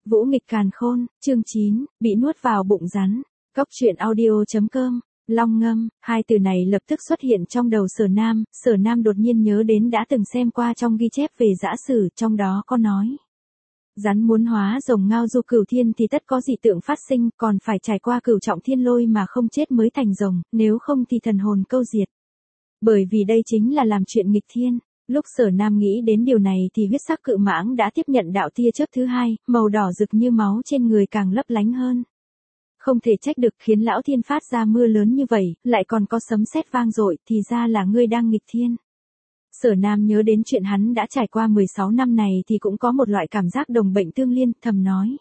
Vũ nghịch càn khôn, chương 9, bị nuốt vào bụng rắn. Cốc truyện audio.com. Long ngâm, hai từ này lập tức xuất hiện trong đầu Sở Nam đột nhiên nhớ đến đã từng xem qua trong ghi chép về dã sử, trong đó có nói. Rắn muốn hóa rồng ngao du cửu thiên thì tất có dị tượng phát sinh, còn phải trải qua cửu trọng thiên lôi mà không chết mới thành rồng, nếu không thì thần hồn câu diệt. Bởi vì đây chính là làm chuyện nghịch thiên. Lúc Sở Nam nghĩ đến điều này thì huyết sắc cự mãng đã tiếp nhận đạo tia chớp thứ hai, màu đỏ rực như máu trên người càng lấp lánh hơn. Không thể trách được khiến lão thiên phát ra mưa lớn như vậy, lại còn có sấm sét vang dội, thì ra là ngươi đang nghịch thiên. Sở Nam nhớ đến chuyện hắn đã trải qua 16 năm này thì cũng có một loại cảm giác đồng bệnh tương liên, thầm nói.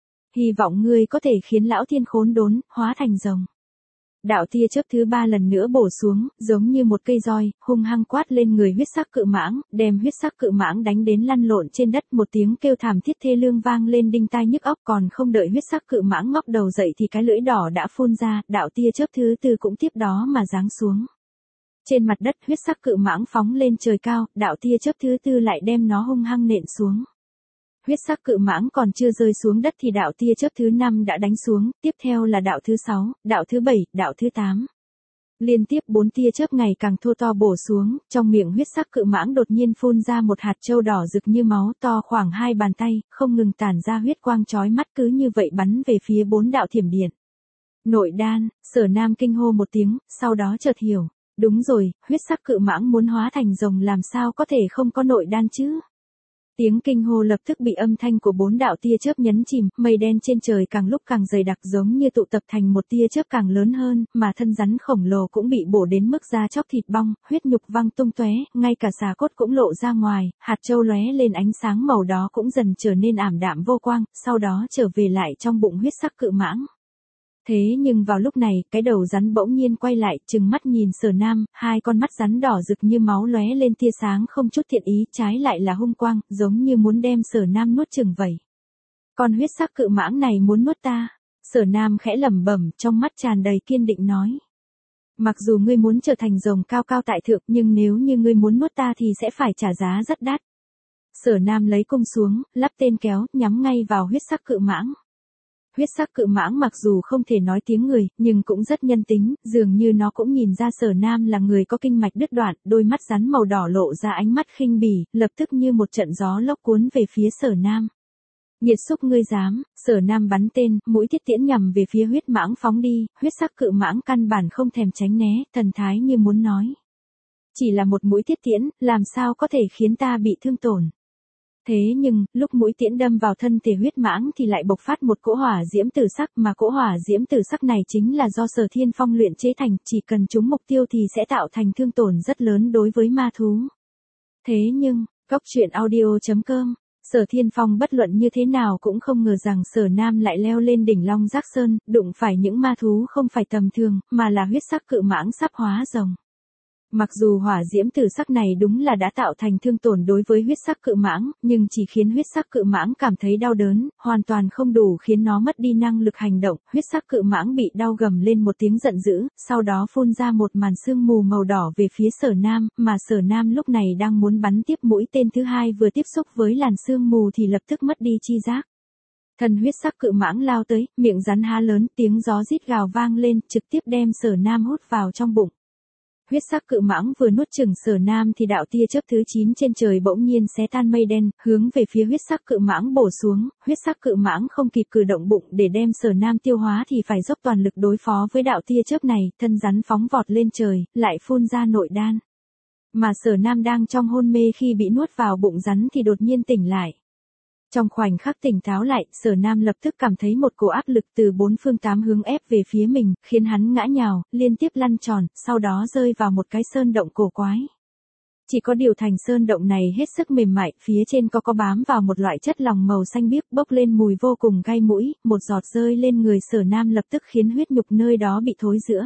Hy vọng ngươi có thể khiến lão thiên khốn đốn, hóa thành rồng. Đạo tia chớp thứ ba lần nữa bổ xuống, giống như một cây roi, hung hăng quát lên người huyết sắc cự mãng, đem huyết sắc cự mãng đánh đến lăn lộn trên đất, một tiếng kêu thảm thiết thê lương vang lên đinh tai nhức óc, còn không đợi huyết sắc cự mãng ngóc đầu dậy thì cái lưỡi đỏ đã phun ra, đạo tia chớp thứ tư cũng tiếp đó mà giáng xuống. Trên mặt đất huyết sắc cự mãng phóng lên trời cao, đạo tia chớp thứ tư lại đem nó hung hăng nện xuống. Huyết sắc cự mãng còn chưa rơi xuống đất thì đạo tia chớp thứ 5 đã đánh xuống, tiếp theo là đạo thứ 6, đạo thứ 7, đạo thứ 8. Liên tiếp 4 tia chớp ngày càng thô to bổ xuống, trong miệng huyết sắc cự mãng đột nhiên phun ra một hạt châu đỏ rực như máu to khoảng 2 bàn tay, không ngừng tản ra huyết quang chói mắt, cứ như vậy bắn về phía 4 đạo thiểm điện. Nội đan, Sở Nam kinh hô một tiếng, sau đó chợt hiểu, đúng rồi, huyết sắc cự mãng muốn hóa thành rồng làm sao có thể không có nội đan chứ? Tiếng kinh hô lập tức bị âm thanh của 4 đạo tia chớp nhấn chìm, mây đen trên trời càng lúc càng dày đặc giống như tụ tập thành một tia chớp càng lớn hơn, mà thân rắn khổng lồ cũng bị bổ đến mức da chóc thịt bong, huyết nhục văng tung tóe, ngay cả xà cốt cũng lộ ra ngoài, hạt châu lóe lên ánh sáng màu đó cũng dần trở nên ảm đạm vô quang, sau đó trở về lại trong bụng huyết sắc cự mãng. Thế nhưng vào lúc này, cái đầu rắn bỗng nhiên quay lại, trừng mắt nhìn Sở Nam, hai con mắt rắn đỏ rực như máu lóe lên tia sáng không chút thiện ý, trái lại là hung quang, giống như muốn đem Sở Nam nuốt chửng vậy. Con huyết sắc cự mãng này muốn nuốt ta. Sở Nam khẽ lẩm bẩm, trong mắt tràn đầy kiên định nói. Mặc dù ngươi muốn trở thành rồng cao cao tại thượng, nhưng nếu như ngươi muốn nuốt ta thì sẽ phải trả giá rất đắt. Sở Nam lấy cung xuống, lắp tên kéo, nhắm ngay vào huyết sắc cự mãng. Huyết sắc cự mãng mặc dù không thể nói tiếng người, nhưng cũng rất nhân tính, dường như nó cũng nhìn ra Sở Nam là người có kinh mạch đứt đoạn, đôi mắt rắn màu đỏ lộ ra ánh mắt khinh bỉ, lập tức như một trận gió lốc cuốn về phía Sở Nam. Nhiệt xúc ngươi dám, Sở Nam bắn tên, mũi thiết tiễn nhằm về phía huyết mãng phóng đi, huyết sắc cự mãng căn bản không thèm tránh né, thần thái như muốn nói. Chỉ là một mũi thiết tiễn, làm sao có thể khiến ta bị thương tổn. Thế nhưng, lúc mũi tiễn đâm vào thân thể huyết mãng thì lại bộc phát một cỗ hỏa diễm tử sắc, mà cỗ hỏa diễm tử sắc này chính là do Sở Thiên Phong luyện chế thành, chỉ cần trúng mục tiêu thì sẽ tạo thành thương tổn rất lớn đối với ma thú. Thế nhưng, Cốc truyện audio.com, Sở Thiên Phong bất luận như thế nào cũng không ngờ rằng Sở Nam lại leo lên đỉnh Long Giác Sơn, đụng phải những ma thú không phải tầm thường, mà là huyết sắc cự mãng sắp hóa rồng. Mặc dù hỏa diễm tử sắc này đúng là đã tạo thành thương tổn đối với huyết sắc cự mãng, nhưng chỉ khiến huyết sắc cự mãng cảm thấy đau đớn, hoàn toàn không đủ khiến nó mất đi năng lực hành động, huyết sắc cự mãng bị đau gầm lên một tiếng giận dữ, sau đó phun ra một màn sương mù màu đỏ về phía Sở Nam, mà Sở Nam lúc này đang muốn bắn tiếp mũi tên thứ hai vừa tiếp xúc với làn sương mù thì lập tức mất đi chi giác. Thần huyết sắc cự mãng lao tới, miệng rắn há lớn, tiếng gió rít gào vang lên, trực tiếp đem Sở Nam hút vào trong bụng. Huyết sắc cự mãng vừa nuốt chửng Sở Nam thì đạo tia chớp thứ 9 trên trời bỗng nhiên xé tan mây đen, hướng về phía huyết sắc cự mãng bổ xuống, huyết sắc cự mãng không kịp cử động bụng để đem Sở Nam tiêu hóa thì phải dốc toàn lực đối phó với đạo tia chớp này, thân rắn phóng vọt lên trời, lại phun ra nội đan. Mà Sở Nam đang trong hôn mê khi bị nuốt vào bụng rắn thì đột nhiên tỉnh lại. Trong khoảnh khắc tỉnh táo lại, Sở Nam lập tức cảm thấy một cỗ áp lực từ bốn phương tám hướng ép về phía mình, khiến hắn ngã nhào, liên tiếp lăn tròn, sau đó rơi vào một cái sơn động cổ quái. Chỉ có điều thành sơn động này hết sức mềm mại, phía trên có bám vào một loại chất lỏng màu xanh biếc bốc lên mùi vô cùng gai mũi, một giọt rơi lên người Sở Nam lập tức khiến huyết nhục nơi đó bị thối rữa.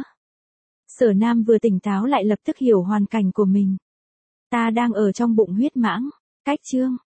Sở Nam vừa tỉnh táo lại lập tức hiểu hoàn cảnh của mình. Ta đang ở trong bụng huyết mãng. Cách chương